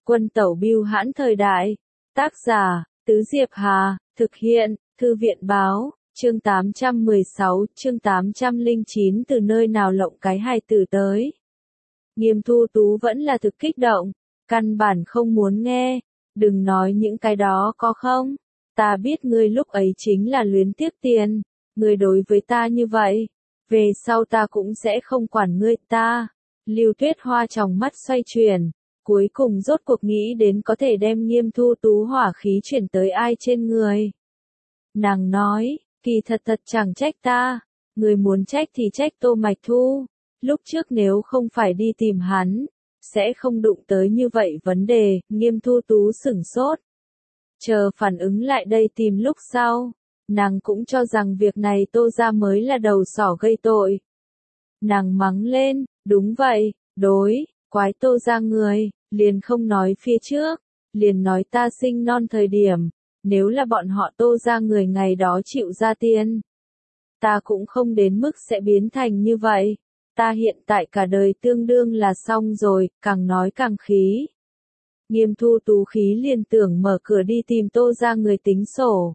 Quân tẩu bưu hãn thời đại. Tác giả, Tứ Diệp Hà, thực hiện, Thư viện báo, chương 816, chương 809 từ nơi nào lộng cái hài tử tới. Nghiêm Thu Tú vẫn là thực kích động, căn bản không muốn nghe, đừng nói những cái đó có không, ta biết ngươi lúc ấy chính là luyến tiếc tiền, ngươi đối với ta như vậy, về sau ta cũng sẽ không quản ngươi ta. Lưu Tuyết Hoa trong mắt xoay chuyển, cuối cùng rốt cuộc nghĩ đến có thể đem Nghiêm Thu Tú hỏa khí chuyển tới ai trên người. Nàng nói, kỳ thật chẳng trách ta, người muốn trách thì trách Tô Mạch Thu, lúc trước nếu không phải đi tìm hắn, sẽ không đụng tới như vậy vấn đề. Nghiêm Thu Tú sửng sốt, chờ phản ứng lại đây tìm lúc sau, nàng cũng cho rằng việc này Tô gia mới là đầu sỏ gây tội. Nàng mắng lên, đúng vậy, đối, quái Tô gia người, liền không nói phía trước, liền nói ta sinh non thời điểm, nếu là bọn họ Tô gia người ngày đó chịu ra tiền, ta cũng không đến mức sẽ biến thành như vậy, ta hiện tại cả đời tương đương là xong rồi, càng nói càng khí. Nghiêm Thu Tú khí liền tưởng mở cửa đi tìm Tô gia người tính sổ.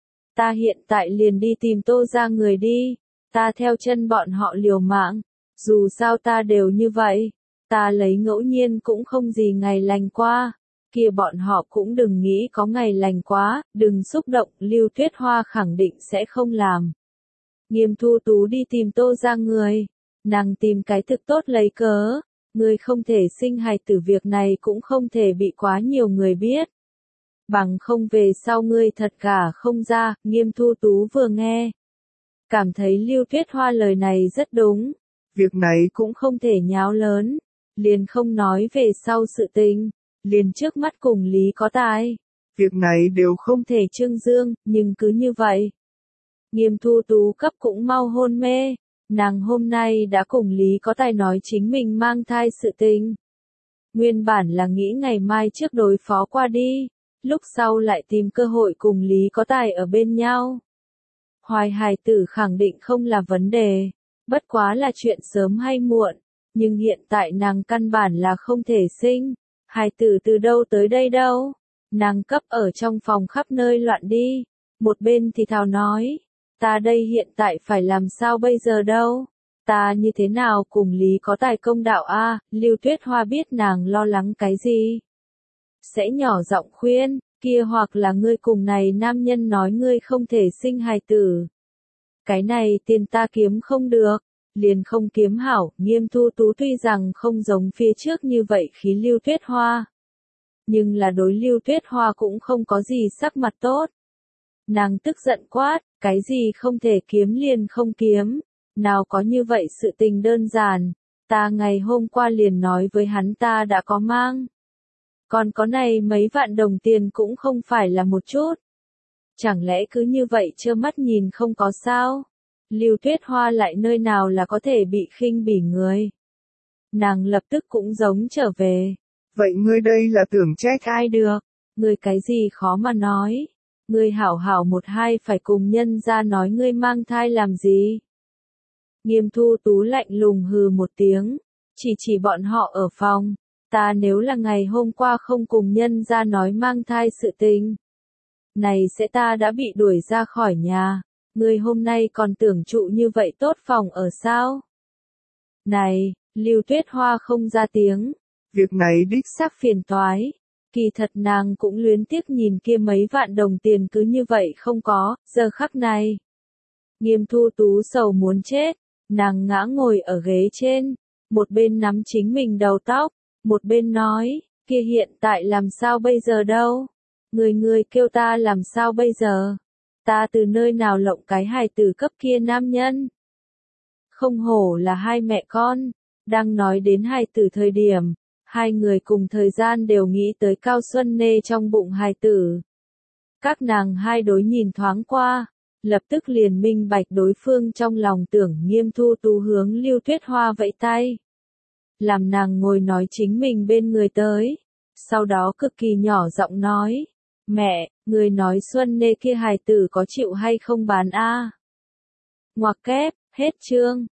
Ta hiện tại liền đi tìm Tô gia người đi, ta theo chân bọn họ liều mạng, dù sao ta đều như vậy, ta lấy ngẫu nhiên cũng không gì ngày lành qua, kia bọn họ cũng đừng nghĩ có ngày lành quá, đừng xúc động, Lưu Tuyết Hoa khẳng định sẽ không làm. Nghiêm Thu Tú đi tìm Tô gia người, nàng tìm cái thực tốt lấy cớ, người không thể sinh hài tử việc này cũng không thể bị quá nhiều người biết. Bằng không về sau ngươi thật gả không ra. Nghiêm Thu Tú vừa nghe, cảm thấy Lưu Tuyết Hoa lời này rất đúng, việc này cũng không thể nháo lớn, liền không nói về sau sự tình, liền trước mắt cùng Lý có tài, việc này đều không thể trương dương, nhưng cứ như vậy. Nghiêm Thu Tú cấp cũng mau hôn mê, nàng hôm nay đã cùng Lý có tài nói chính mình mang thai sự tình. Nguyên bản là nghĩ ngày mai trước đối phó qua đi, lúc sau lại tìm cơ hội cùng Lý có tài ở bên nhau. Hoài hài tử khẳng định không là vấn đề, bất quá là chuyện sớm hay muộn, nhưng hiện tại nàng căn bản là không thể sinh, hài tử từ đâu tới đây đâu, nàng cấp ở trong phòng khắp nơi loạn đi, một bên thì thào nói, ta đây hiện tại phải làm sao bây giờ đâu, ta như thế nào cùng Lý có tài công đạo a? Lưu Tuyết Hoa biết nàng lo lắng cái gì, sẽ nhỏ giọng khuyên, kia hoặc là ngươi cùng này nam nhân nói ngươi không thể sinh hài tử. Cái này tiền ta kiếm không được, liền không kiếm hảo. Nghiêm Thu Tú tuy rằng không giống phía trước như vậy khí Lưu Tuyết Hoa, nhưng là đối Lưu Tuyết Hoa cũng không có gì sắc mặt tốt. Nàng tức giận quát, cái gì không thể kiếm liền không kiếm, nào có như vậy sự tình đơn giản, ta ngày hôm qua liền nói với hắn ta đã có mang. Còn có này mấy vạn đồng tiền cũng không phải là một chút. Chẳng lẽ cứ như vậy trơ mắt nhìn không có sao? Lưu Tuyết Hoa lại nơi nào là có thể bị khinh bỉ người. Nàng lập tức cũng giống trở về. Vậy ngươi đây là tưởng trách ai được, ngươi cái gì khó mà nói. Ngươi hảo hảo một hai phải cùng nhân ra nói ngươi mang thai làm gì. Nghiêm Thu Tú lạnh lùng hừ một tiếng, chỉ bọn họ ở phòng. Ta nếu là ngày hôm qua không cùng nhân ra nói mang thai sự tình, này sẽ ta đã bị đuổi ra khỏi nhà, ngươi hôm nay còn tưởng trụ như vậy tốt phòng ở sao? Này, Lưu Tuyết Hoa không ra tiếng, việc này đích xác phiền toái, kỳ thật nàng cũng luyến tiếc nhìn kia mấy vạn đồng tiền cứ như vậy không có, giờ khắc này. Nghiêm Thu Tú sầu muốn chết, nàng ngã ngồi ở ghế trên, một bên nắm chính mình đầu tóc, một bên nói, kia hiện tại làm sao bây giờ đâu? Người kêu ta làm sao bây giờ? Ta từ nơi nào lộng cái hài tử cấp kia nam nhân? Không hổ là hai mẹ con, đang nói đến hài tử thời điểm, hai người cùng thời gian đều nghĩ tới Cao Xuân Nê trong bụng hài tử. Các nàng hai đối nhìn thoáng qua, lập tức liền minh bạch đối phương trong lòng tưởng. Nghiêm Thu Tú hướng Lưu Tuyết Hoa vẫy tay, làm nàng ngồi nói chính mình bên người tới, sau đó cực kỳ nhỏ giọng nói, mẹ, người nói Xuân Nê kia hài tử có chịu hay không bán a? Ngoặc kép, hết chương.